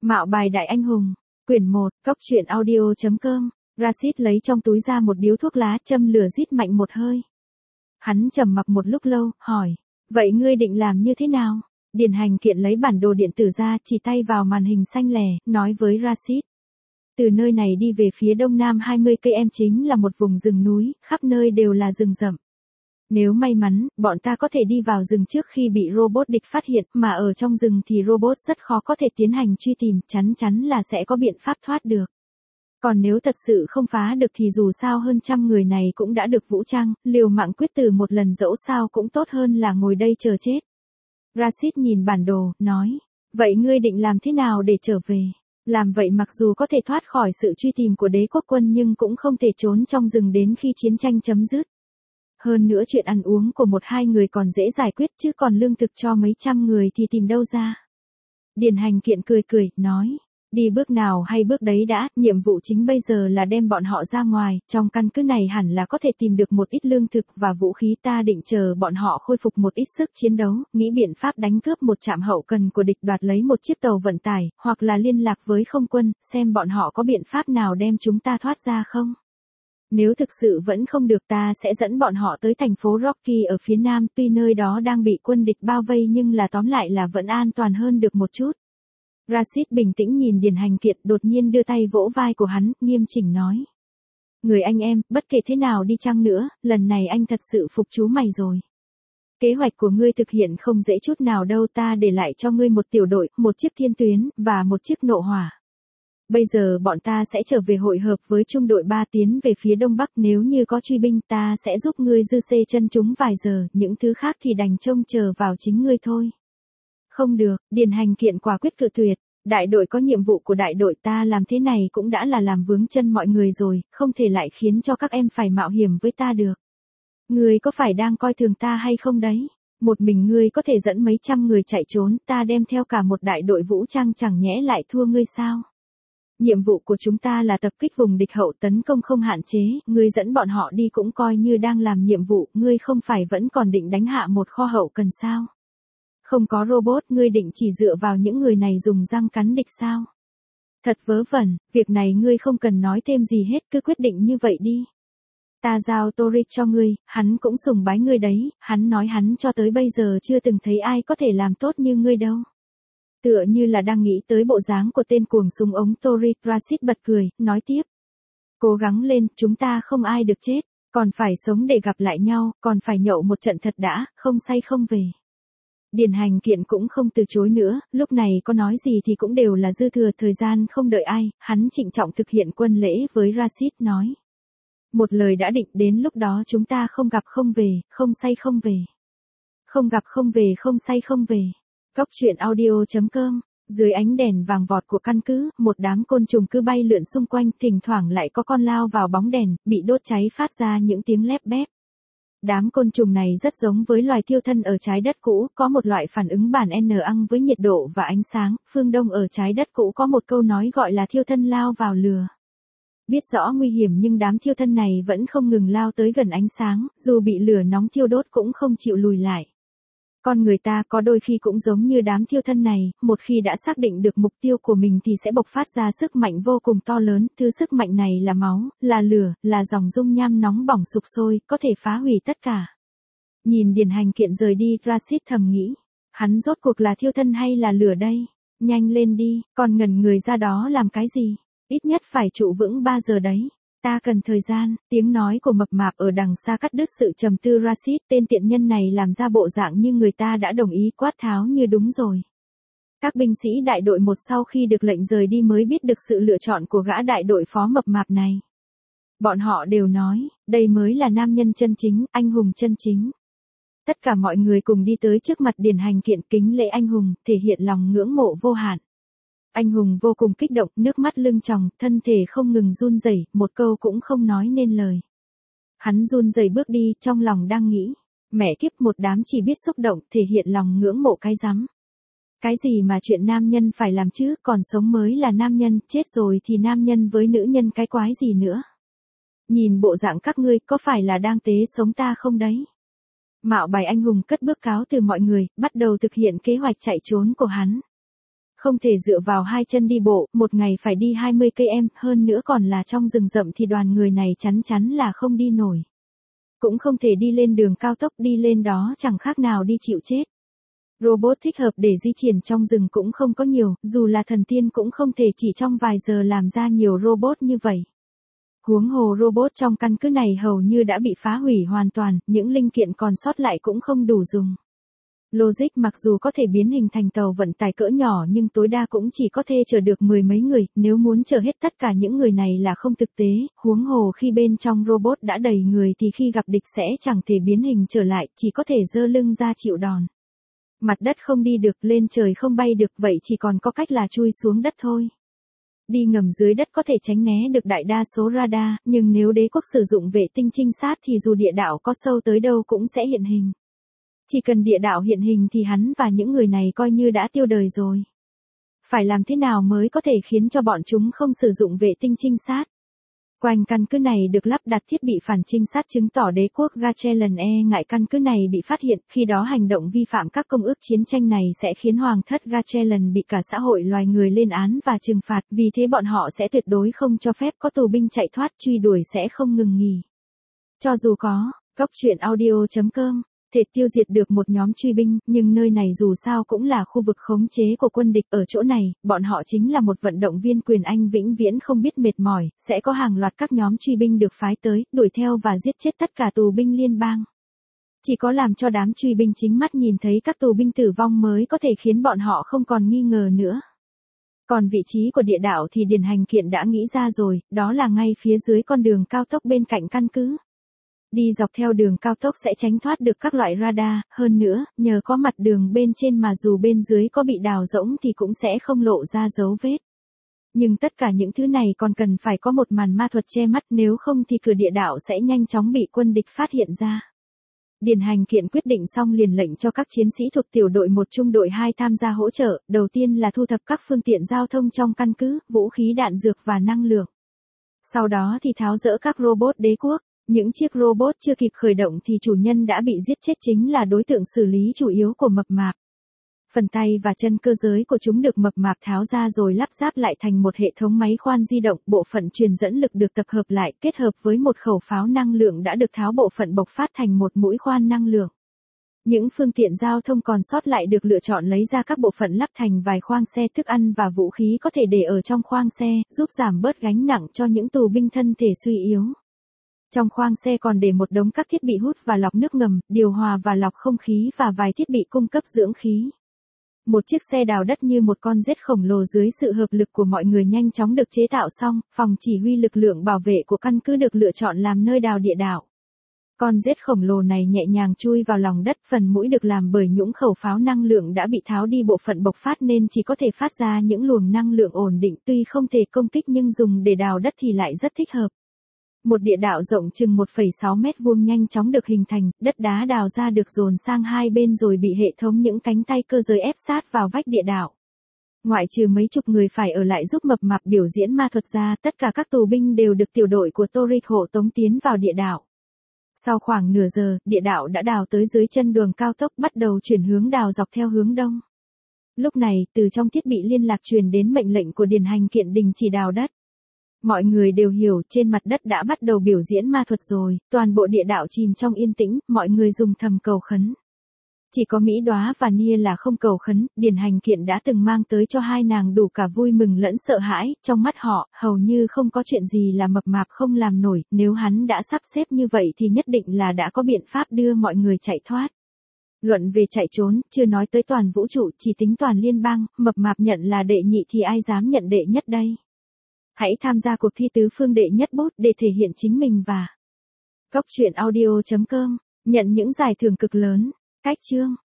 Mạo bài đại anh hùng. Quyển 1, Cốc truyện audio.com. Rashid lấy trong túi ra một điếu thuốc lá, châm lửa rít mạnh một hơi. Hắn trầm mặc một lúc lâu, hỏi. Vậy ngươi định làm như thế nào? Điền Hành Kiện lấy bản đồ điện tử ra, chỉ tay vào màn hình xanh lẻ, nói với Rashid. Từ nơi này đi về phía đông nam 20 cây chính là một vùng rừng núi, khắp nơi đều là rừng rậm. Nếu may mắn, bọn ta có thể đi vào rừng trước khi bị robot địch phát hiện, mà ở trong rừng thì robot rất khó có thể tiến hành truy tìm, chắn chắn là sẽ có biện pháp thoát được. Còn nếu thật sự không phá được thì dù sao hơn 100 người này cũng đã được vũ trang, liều mạng quyết tử một lần dẫu sao cũng tốt hơn là ngồi đây chờ chết. Rashid nhìn bản đồ, nói, vậy ngươi định làm thế nào để trở về? Làm vậy mặc dù có thể thoát khỏi sự truy tìm của đế quốc quân nhưng cũng không thể trốn trong rừng đến khi chiến tranh chấm dứt. Hơn nữa chuyện ăn uống của 1-2 người còn dễ giải quyết chứ còn lương thực cho mấy trăm người thì tìm đâu ra. Điền Hành Kiện cười cười, nói, đi bước nào hay bước đấy đã, nhiệm vụ chính bây giờ là đem bọn họ ra ngoài, trong căn cứ này hẳn là có thể tìm được một ít lương thực và vũ khí, ta định chờ bọn họ khôi phục một ít sức chiến đấu, nghĩ biện pháp đánh cướp một trạm hậu cần của địch, đoạt lấy một chiếc tàu vận tải, hoặc là liên lạc với không quân, xem bọn họ có biện pháp nào đem chúng ta thoát ra không. Nếu thực sự vẫn không được ta sẽ dẫn bọn họ tới thành phố Rocky ở phía nam, tuy nơi đó đang bị quân địch bao vây nhưng là tóm lại là vẫn an toàn hơn được một chút. Rashid bình tĩnh nhìn Điền Hành Kiện, đột nhiên đưa tay vỗ vai của hắn, nghiêm chỉnh nói. Người anh em, bất kể thế nào đi chăng nữa, lần này anh thật sự phục chú mày rồi. Kế hoạch của ngươi thực hiện không dễ chút nào đâu, ta để lại cho ngươi một tiểu đội, một chiếc thiên tuyến, và một chiếc nộ hỏa. Bây giờ bọn ta sẽ trở về hội hợp với trung đội 3 tiến về phía đông bắc, nếu như có truy binh ta sẽ giúp ngươi dư xê chân chúng vài giờ, những thứ khác thì đành trông chờ vào chính ngươi thôi. Không được, Điền Hành Kiện quả quyết cự tuyệt, đại đội có nhiệm vụ của đại đội, ta làm thế này cũng đã là làm vướng chân mọi người rồi, không thể lại khiến cho các em phải mạo hiểm với ta được. Ngươi có phải đang coi thường ta hay không đấy? Một mình ngươi có thể dẫn mấy trăm người chạy trốn, ta đem theo cả một đại đội vũ trang chẳng nhẽ lại thua ngươi sao? Nhiệm vụ của chúng ta là tập kích vùng địch, hậu tấn công không hạn chế, ngươi dẫn bọn họ đi cũng coi như đang làm nhiệm vụ, ngươi không phải vẫn còn định đánh hạ một kho hậu cần sao? Không có robot, ngươi định chỉ dựa vào những người này dùng răng cắn địch sao? Thật vớ vẩn, việc này ngươi không cần nói thêm gì hết, cứ quyết định như vậy đi. Ta giao Torik cho ngươi, hắn cũng sùng bái ngươi đấy, hắn nói hắn cho tới bây giờ chưa từng thấy ai có thể làm tốt như ngươi đâu. Tựa như là đang nghĩ tới bộ dáng của tên cuồng súng ống Torik, Rashid bật cười, nói tiếp. Cố gắng lên, chúng ta không ai được chết, còn phải sống để gặp lại nhau, còn phải nhậu một trận thật đã, không say không về. Điền Hành Kiện cũng không từ chối nữa, lúc này có nói gì thì cũng đều là dư thừa, thời gian không đợi ai, hắn trịnh trọng thực hiện quân lễ với Rashid, nói. Một lời đã định, đến lúc đó chúng ta không gặp không về, không say không về. Không gặp không về, không say không về. Cốc truyện audio.com. Dưới ánh đèn vàng vọt của căn cứ, một đám côn trùng cứ bay lượn xung quanh, thỉnh thoảng lại có con lao vào bóng đèn, bị đốt cháy phát ra những tiếng lép bép. Đám côn trùng này rất giống với loài thiêu thân ở trái đất cũ, có một loại phản ứng bản N ăn với nhiệt độ và ánh sáng. Phương Đông ở trái đất cũ có một câu nói gọi là thiêu thân lao vào lửa. Biết rõ nguy hiểm nhưng đám thiêu thân này vẫn không ngừng lao tới gần ánh sáng, dù bị lửa nóng thiêu đốt cũng không chịu lùi lại. Con người ta có đôi khi cũng giống như đám thiêu thân này, một khi đã xác định được mục tiêu của mình thì sẽ bộc phát ra sức mạnh vô cùng to lớn, thứ sức mạnh này là máu, là lửa, là dòng dung nham nóng bỏng sục sôi, có thể phá hủy tất cả. Nhìn Điền Hành Kiện rời đi, Rashid thầm nghĩ, hắn rốt cuộc là thiêu thân hay là lửa đây? Nhanh lên đi, còn ngẩn người ra đó làm cái gì? Ít nhất phải trụ vững 3 giờ đấy. Ta cần thời gian, tiếng nói của mập mạp ở đằng xa cắt đứt sự trầm tư Rashid, tên tiện nhân này làm ra bộ dạng như người ta đã đồng ý, quát tháo như đúng rồi. Các binh sĩ đại đội 1 sau khi được lệnh rời đi mới biết được sự lựa chọn của gã đại đội phó mập mạp này. Bọn họ đều nói, đây mới là nam nhân chân chính, anh hùng chân chính. Tất cả mọi người cùng đi tới trước mặt Điền Hành Kiện kính lễ anh hùng, thể hiện lòng ngưỡng mộ vô hạn. Anh hùng vô cùng kích động, nước mắt lưng tròng, thân thể không ngừng run rẩy, một câu cũng không nói nên lời. Hắn run rẩy bước đi, trong lòng đang nghĩ, mẹ kiếp, một đám chỉ biết xúc động, thể hiện lòng ngưỡng mộ cái rắm. Cái gì mà chuyện nam nhân phải làm chứ, còn sống mới là nam nhân, chết rồi thì nam nhân với nữ nhân cái quái gì nữa. Nhìn bộ dạng các ngươi, có phải là đang tế sống ta không đấy? Mạo bài anh hùng cất bước cáo từ mọi người, bắt đầu thực hiện kế hoạch chạy trốn của hắn. Không thể dựa vào hai chân đi bộ, một ngày phải đi 20 km, hơn nữa còn là trong rừng rậm thì đoàn người này chắn chắn là không đi nổi. Cũng không thể đi lên đường cao tốc, đi lên đó chẳng khác nào đi chịu chết. Robot thích hợp để di chuyển trong rừng cũng không có nhiều, dù là thần tiên cũng không thể chỉ trong vài giờ làm ra nhiều robot như vậy. Huống hồ robot trong căn cứ này hầu như đã bị phá hủy hoàn toàn, những linh kiện còn sót lại cũng không đủ dùng. Logic mặc dù có thể biến hình thành tàu vận tải cỡ nhỏ nhưng tối đa cũng chỉ có thể chở được mười mấy người, nếu muốn chở hết tất cả những người này là không thực tế, huống hồ khi bên trong robot đã đầy người thì khi gặp địch sẽ chẳng thể biến hình trở lại, chỉ có thể giơ lưng ra chịu đòn. Mặt đất không đi được, lên trời không bay được, vậy chỉ còn có cách là chui xuống đất thôi. Đi ngầm dưới đất có thể tránh né được đại đa số radar, nhưng nếu đế quốc sử dụng vệ tinh trinh sát thì dù địa đạo có sâu tới đâu cũng sẽ hiện hình. Chỉ cần địa đạo hiện hình thì hắn và những người này coi như đã tiêu đời rồi. Phải làm thế nào mới có thể khiến cho bọn chúng không sử dụng vệ tinh trinh sát? Quanh căn cứ này được lắp đặt thiết bị phản trinh sát chứng tỏ đế quốc Gachelen e ngại căn cứ này bị phát hiện, khi đó hành động vi phạm các công ước chiến tranh này sẽ khiến hoàng thất Gachelen bị cả xã hội loài người lên án và trừng phạt, vì thế bọn họ sẽ tuyệt đối không cho phép có tù binh chạy thoát, truy đuổi sẽ không ngừng nghỉ. Cho dù có, goctruyện.audio.com thể tiêu diệt được một nhóm truy binh, nhưng nơi này dù sao cũng là khu vực khống chế của quân địch, ở chỗ này, bọn họ chính là một vận động viên quyền Anh vĩnh viễn không biết mệt mỏi, sẽ có hàng loạt các nhóm truy binh được phái tới, đuổi theo và giết chết tất cả tù binh liên bang. Chỉ có làm cho đám truy binh chính mắt nhìn thấy các tù binh tử vong mới có thể khiến bọn họ không còn nghi ngờ nữa. Còn vị trí của địa đạo thì Điền Hành Kiện đã nghĩ ra rồi, đó là ngay phía dưới con đường cao tốc bên cạnh căn cứ. Đi dọc theo đường cao tốc sẽ tránh thoát được các loại radar, hơn nữa, nhờ có mặt đường bên trên mà dù bên dưới có bị đào rỗng thì cũng sẽ không lộ ra dấu vết. Nhưng tất cả những thứ này còn cần phải có một màn ma thuật che mắt, nếu không thì cửa địa đạo sẽ nhanh chóng bị quân địch phát hiện ra. Điền Hành Kiện quyết định xong liền lệnh cho các chiến sĩ thuộc tiểu đội 1 trung đội 2 tham gia hỗ trợ, đầu tiên là thu thập các phương tiện giao thông trong căn cứ, vũ khí đạn dược và năng lượng. Sau đó thì tháo dỡ các robot đế quốc. Những chiếc robot chưa kịp khởi động thì chủ nhân đã bị giết chết, chính là đối tượng xử lý chủ yếu của mập mạp. Phần tay và chân cơ giới của chúng được mập mạp tháo ra rồi lắp ráp lại thành một hệ thống máy khoan di động, bộ phận truyền dẫn lực được tập hợp lại, kết hợp với một khẩu pháo năng lượng đã được tháo bộ phận bộc phát thành một mũi khoan năng lượng. Những phương tiện giao thông còn sót lại được lựa chọn lấy ra các bộ phận lắp thành vài khoang xe, thức ăn và vũ khí có thể để ở trong khoang xe, giúp giảm bớt gánh nặng cho những tù binh thân thể suy yếu. Trong khoang xe còn để một đống các thiết bị hút và lọc nước ngầm, điều hòa và lọc không khí và vài thiết bị cung cấp dưỡng khí. Một chiếc xe đào đất như một con rết khổng lồ dưới sự hợp lực của mọi người nhanh chóng được chế tạo xong, phòng chỉ huy lực lượng bảo vệ của căn cứ được lựa chọn làm nơi đào địa đạo. Con rết khổng lồ này nhẹ nhàng chui vào lòng đất, phần mũi được làm bởi những khẩu pháo năng lượng đã bị tháo đi bộ phận bộc phát nên chỉ có thể phát ra những luồng năng lượng ổn định, tuy không thể công kích nhưng dùng để đào đất thì lại rất thích hợp. Một địa đạo rộng chừng 1,6 mét vuông nhanh chóng được hình thành, đất đá đào ra được dồn sang hai bên rồi bị hệ thống những cánh tay cơ giới ép sát vào vách địa đạo. Ngoại trừ mấy chục người phải ở lại giúp mập mạp biểu diễn ma thuật ra, tất cả các tù binh đều được tiểu đội của Torik hộ tống tiến vào địa đạo. Sau khoảng nửa giờ, địa đạo đã đào tới dưới chân đường cao tốc, bắt đầu chuyển hướng đào dọc theo hướng đông. Lúc này, từ trong thiết bị liên lạc truyền đến mệnh lệnh của Điền Hành Kiện đình chỉ đào đất. Mọi người đều hiểu trên mặt đất đã bắt đầu biểu diễn ma thuật rồi, toàn bộ địa đạo chìm trong yên tĩnh, mọi người dùng thầm cầu khấn. Chỉ có Mỹ Đóa và Nia là không cầu khấn, Điền Hành Kiện đã từng mang tới cho hai nàng đủ cả vui mừng lẫn sợ hãi, trong mắt họ, hầu như không có chuyện gì là mập mạp không làm nổi, nếu hắn đã sắp xếp như vậy thì nhất định là đã có biện pháp đưa mọi người chạy thoát. Luận về chạy trốn, chưa nói tới toàn vũ trụ, chỉ tính toàn liên bang, mập mạp nhận là đệ nhị thì ai dám nhận đệ nhất đây. Hãy tham gia cuộc thi tứ phương đệ nhất bút để thể hiện chính mình và goctruyện.audio.com nhận những giải thưởng cực lớn. Cách chương